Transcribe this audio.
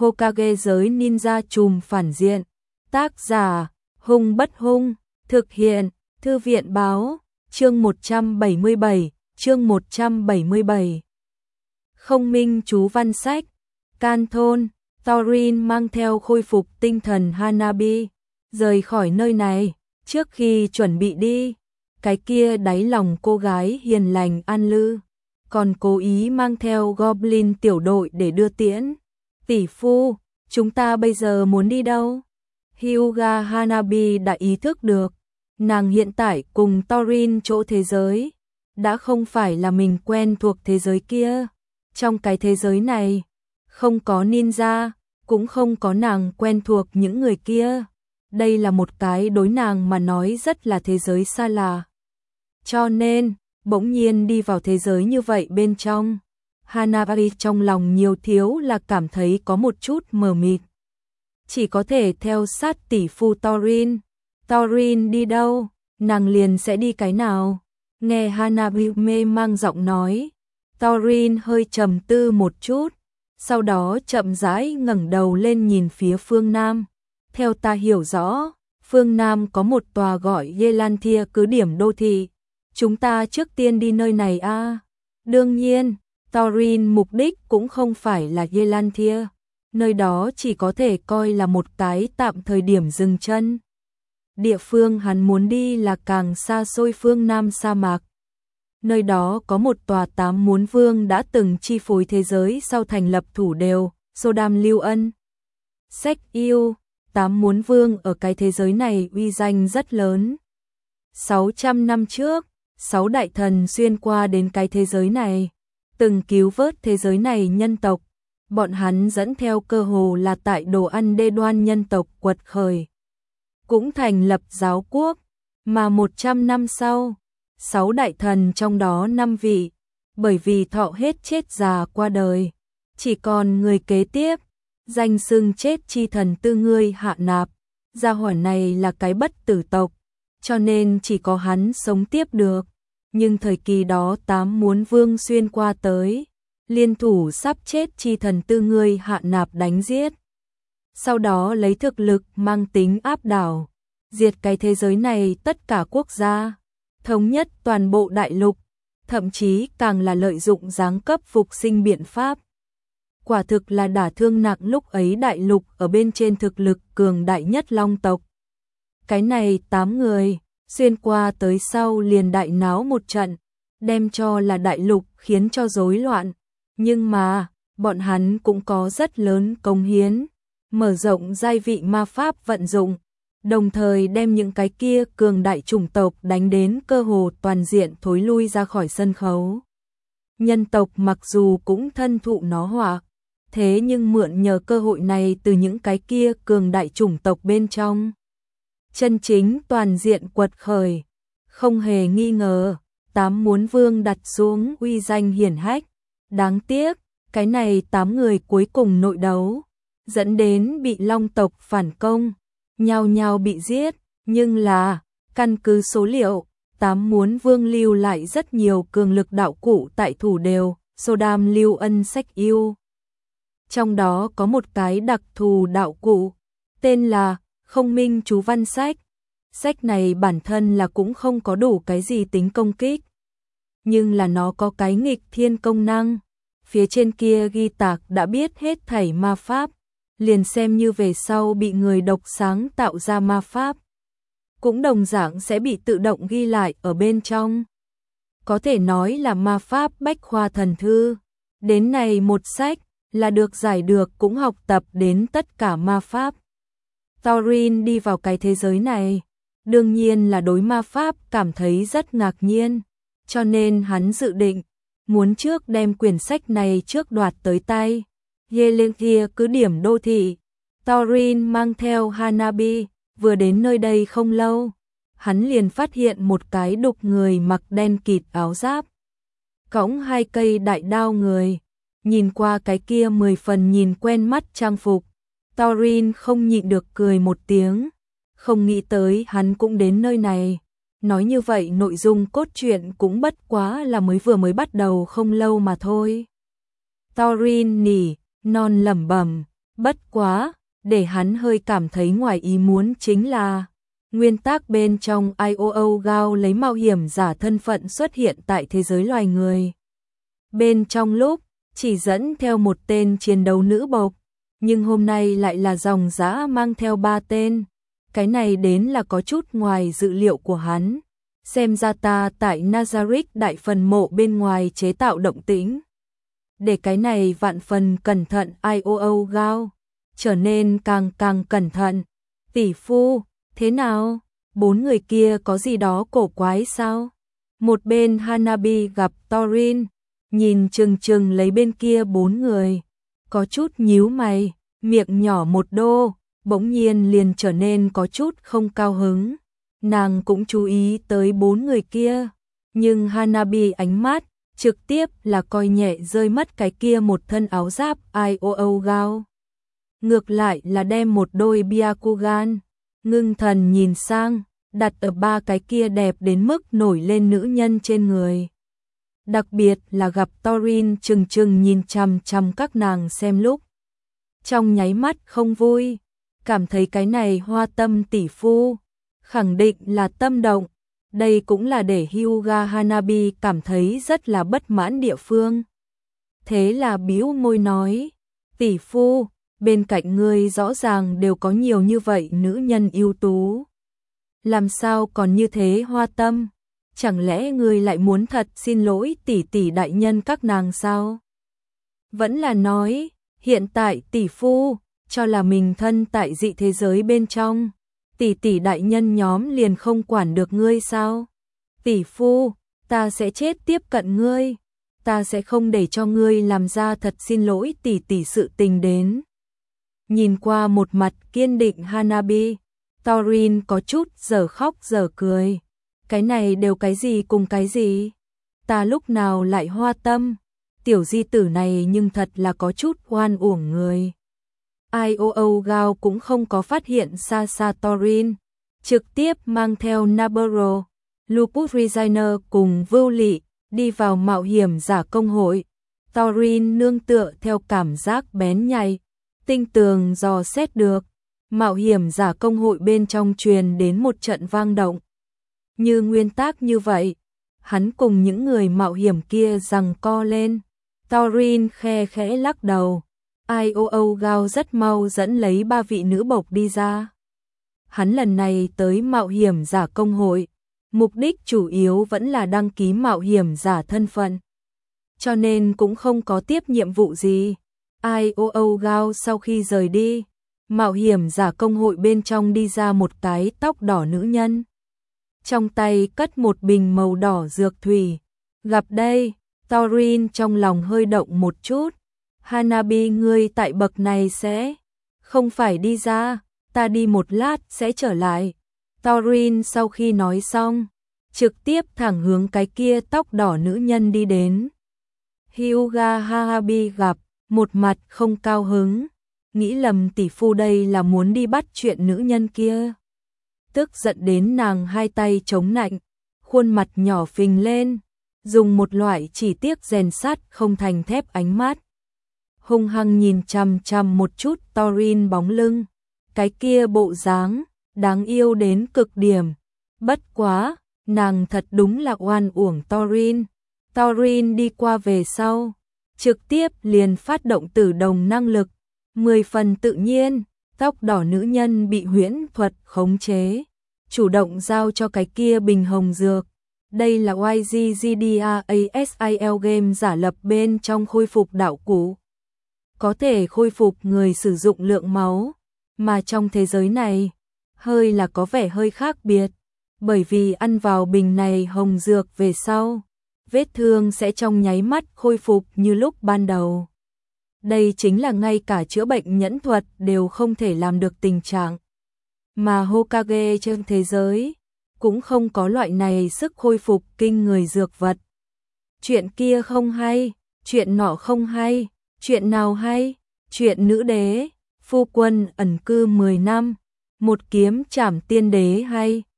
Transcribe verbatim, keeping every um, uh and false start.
Hokage giới ninja trùm phản diện. Tác giả, Hung Bất Hung, thực hiện, Thư viện báo, chương một trăm bảy mươi bảy, chương một trăm bảy mươi bảy. Không minh chú văn sách, Can thôn, Thorin mang theo khôi phục tinh thần Hanabi, rời khỏi nơi này, trước khi chuẩn bị đi, cái kia đáy lòng cô gái hiền lành An Lư, còn cố ý mang theo Goblin tiểu đội để đưa tiễn. Tỷ phu, chúng ta bây giờ muốn đi đâu? Hyuga Hanabi đã ý thức được, nàng hiện tại cùng Thorin chỗ thế giới, đã không phải là mình quen thuộc thế giới kia. Trong cái thế giới này, không có ninja, cũng không có nàng quen thuộc những người kia. Đây là một cái đối nàng mà nói rất là thế giới xa lạ. Cho nên, bỗng nhiên đi vào thế giới như vậy bên trong, Hanabi trong lòng nhiều thiếu là cảm thấy có một chút mờ mịt. Chỉ có thể theo sát tỷ phu Thorin. Thorin đi đâu, nàng liền sẽ đi cái nào. Nghe Hanabi mê mang giọng nói, Thorin hơi trầm tư một chút, sau đó chậm rãi ngẩng đầu lên nhìn phía phương Nam. Theo ta hiểu rõ, phương Nam có một tòa gọi Yelantia cứ điểm đô thị. Chúng ta trước tiên đi nơi này a. À? Đương nhiên, Thorin mục đích cũng không phải là Yelantia. Nơi đó chỉ có thể coi là một cái tạm thời điểm dừng chân. Địa phương hắn muốn đi là càng xa xôi phương Nam sa mạc. Nơi đó có một tòa tám muốn vương đã từng chi phối thế giới sau thành lập thủ đều, Sodam Lưu Ân. Sách yêu, tám muốn vương ở cái thế giới này uy danh rất lớn. sáu trăm năm trước, sáu đại thần xuyên qua đến cái thế giới này, từng cứu vớt thế giới này nhân tộc. Bọn hắn dẫn theo cơ hồ là tại đồ ăn đê đoan nhân tộc quật khởi. Cũng thành lập giáo quốc, mà một trăm năm sau, sáu đại thần trong đó năm vị, bởi vì thọ hết chết già qua đời, chỉ còn người kế tiếp, danh xưng chết chi thần tư ngươi Hạ Nạp. Gia hỏa này là cái bất tử tộc, cho nên chỉ có hắn sống tiếp được. Nhưng thời kỳ đó tám muốn vương xuyên qua tới, liên thủ sắp chết chi thần tư ngươi Hạ Nạp đánh giết. Sau đó lấy thực lực mang tính áp đảo, diệt cái thế giới này tất cả quốc gia, thống nhất toàn bộ đại lục, thậm chí càng là lợi dụng giáng cấp phục sinh biện pháp. Quả thực là đả thương nặng lúc ấy đại lục ở bên trên thực lực cường đại nhất Long tộc. Cái này tám người, xuyên qua tới sau liền đại náo một trận, đem cho là đại lục khiến cho rối loạn. Nhưng mà, bọn hắn cũng có rất lớn công hiến, mở rộng giai vị ma pháp vận dụng, đồng thời đem những cái kia cường đại chủng tộc đánh đến cơ hồ toàn diện thối lui ra khỏi sân khấu. Nhân tộc mặc dù cũng thân thụ nó họa, thế nhưng mượn nhờ cơ hội này từ những cái kia cường đại chủng tộc bên trong, chân chính toàn diện quật khởi. Không hề nghi ngờ, tám muốn vương đặt xuống uy danh hiển hách. Đáng tiếc, cái này tám người cuối cùng nội đấu, dẫn đến bị Long tộc phản công, nhao nhao bị giết. Nhưng là, căn cứ số liệu, tám muốn vương lưu lại rất nhiều cường lực đạo cụ tại thủ đều, Sodam Lưu Ân sách yêu. Trong đó có một cái đặc thù đạo cụ, tên là Không minh chú văn sách. Sách này bản thân là cũng không có đủ cái gì tính công kích, nhưng là nó có cái nghịch thiên công năng. Phía trên kia ghi tạc đã biết hết thảy ma pháp, liền xem như về sau bị người độc sáng tạo ra ma pháp, cũng đồng dạng sẽ bị tự động ghi lại ở bên trong. Có thể nói là ma pháp bách khoa thần thư. Đến này một sách là được giải được cũng học tập đến tất cả ma pháp. Thorin đi vào cái thế giới này, đương nhiên là đối ma pháp cảm thấy rất ngạc nhiên, cho nên hắn dự định muốn trước đem quyển sách này trước đoạt tới tay. Yelantia cứ điểm đô thị, Thorin mang theo Hanabi, vừa đến nơi đây không lâu, hắn liền phát hiện một cái đục người mặc đen kịt áo giáp, cõng hai cây đại đao người, nhìn qua cái kia mười phần nhìn quen mắt trang phục, Thorin không nhịn được cười một tiếng, không nghĩ tới hắn cũng đến nơi này. Nói như vậy nội dung cốt truyện cũng bất quá là mới vừa mới bắt đầu không lâu mà thôi. Thorin nỉ, non lẩm bẩm, Bất quá, để hắn hơi cảm thấy ngoài ý muốn chính là nguyên tắc bên trong i o o Gao lấy mạo hiểm giả thân phận xuất hiện tại thế giới loài người. Bên trong lúc chỉ dẫn theo một tên chiến đấu nữ bộc, nhưng hôm nay lại là dòng dã mang theo ba tên. Cái này đến là có chút ngoài dự liệu của hắn. Xem ra ta tại Nazarick đại phần mộ bên ngoài chế tạo động tĩnh. Để cái này vạn phần cẩn thận i o o Gao trở nên càng càng cẩn thận. Tỷ phu, thế nào? Bốn người kia có gì đó cổ quái sao? Một bên Hanabi gặp Thorin, nhìn chừng chừng lấy bên kia bốn người, có chút nhíu mày, miệng nhỏ một đô, bỗng nhiên liền trở nên có chút không cao hứng. Nàng cũng chú ý tới bốn người kia, nhưng Hanabi ánh mắt trực tiếp là coi nhẹ rơi mất cái kia một thân áo giáp i o o Gao. Ngược lại là đem một đôi Byakugan, ngưng thần nhìn sang, đặt ở ba cái kia đẹp đến mức nổi lên nữ nhân trên người. Đặc biệt là gặp Thorin chừng chừng nhìn chằm chằm các nàng xem lúc. Trong nháy mắt không vui, cảm thấy cái này hoa tâm tỷ phu, khẳng định là tâm động. Đây cũng là để Hyuga Hanabi cảm thấy rất là bất mãn địa phương. Thế là bĩu môi nói, tỷ phu, bên cạnh ngươi rõ ràng đều có nhiều như vậy nữ nhân ưu tú. Làm sao còn như thế hoa tâm? Chẳng lẽ ngươi lại muốn thật xin lỗi tỷ tỷ đại nhân các nàng sao? Vẫn là nói, hiện tại tỷ phu, cho là mình thân tại dị thế giới bên trong. Tỷ tỷ đại nhân nhóm liền không quản được ngươi sao? Tỷ phu, ta sẽ chết tiếp cận ngươi. Ta sẽ không để cho ngươi làm ra thật xin lỗi tỷ tỷ sự tình đến. Nhìn qua một mặt kiên định Hanabi, Thorin có chút giờ khóc giờ cười. Cái này đều cái gì cùng cái gì? Ta lúc nào lại hoa tâm? Tiểu di tử này nhưng thật là có chút oan uổng người. i o o Gao cũng không có phát hiện xa xa Thorin, trực tiếp mang theo Nabarro, Lupus Resigner cùng Vưu Lị đi vào mạo hiểm giả công hội. Thorin nương tựa theo cảm giác bén nhạy, tinh tường dò xét được, mạo hiểm giả công hội bên trong truyền đến một trận vang động. Như nguyên tắc như vậy, hắn cùng những người mạo hiểm kia giằng co lên. Thorin khe khẽ lắc đầu. i o o Gao rất mau dẫn lấy ba vị nữ bộc đi ra. Hắn lần này tới mạo hiểm giả công hội, mục đích chủ yếu vẫn là đăng ký mạo hiểm giả thân phận. Cho nên cũng không có tiếp nhiệm vụ gì. i o o Gao sau khi rời đi, mạo hiểm giả công hội bên trong đi ra một cái tóc đỏ nữ nhân. Trong tay cất một bình màu đỏ dược thủy. Gặp đây, Thorin trong lòng hơi động một chút. Hanabi ngươi tại bậc này sẽ không phải đi ra, ta đi một lát sẽ trở lại. Thorin sau khi nói xong, trực tiếp thẳng hướng cái kia tóc đỏ nữ nhân đi đến. Hyuga Hanabi gặp, một mặt không cao hứng, nghĩ lầm tỷ phu đây là muốn đi bắt chuyện nữ nhân kia. Tức giận đến nàng hai tay chống nạnh, khuôn mặt nhỏ phình lên, dùng một loại chỉ tiếc rèn sắt không thành thép ánh mắt. Hung hăng nhìn chằm chằm một chút Thorin bóng lưng, cái kia bộ dáng, đáng yêu đến cực điểm. Bất quá, nàng thật đúng là oan uổng Thorin. Thorin đi qua về sau, trực tiếp liền phát động tử đồng năng lực, mười phần tự nhiên, tóc đỏ nữ nhân bị huyễn thuật khống chế, chủ động giao cho cái kia bình hồng dược. Đây là Y G G D A S I L game giả lập bên trong khôi phục đạo cụ. Có thể khôi phục người sử dụng lượng máu, mà trong thế giới này, hơi là có vẻ hơi khác biệt, bởi vì ăn vào bình này hồng dược về sau, vết thương sẽ trong nháy mắt khôi phục như lúc ban đầu. Đây chính là ngay cả chữa bệnh nhẫn thuật đều không thể làm được tình trạng. Mà Hokage trên thế giới cũng không có loại này sức khôi phục kinh người dược vật. Chuyện kia không hay, chuyện nọ không hay, chuyện nào hay, chuyện nữ đế, phu quân ẩn cư mười năm, một kiếm trảm tiên đế hay,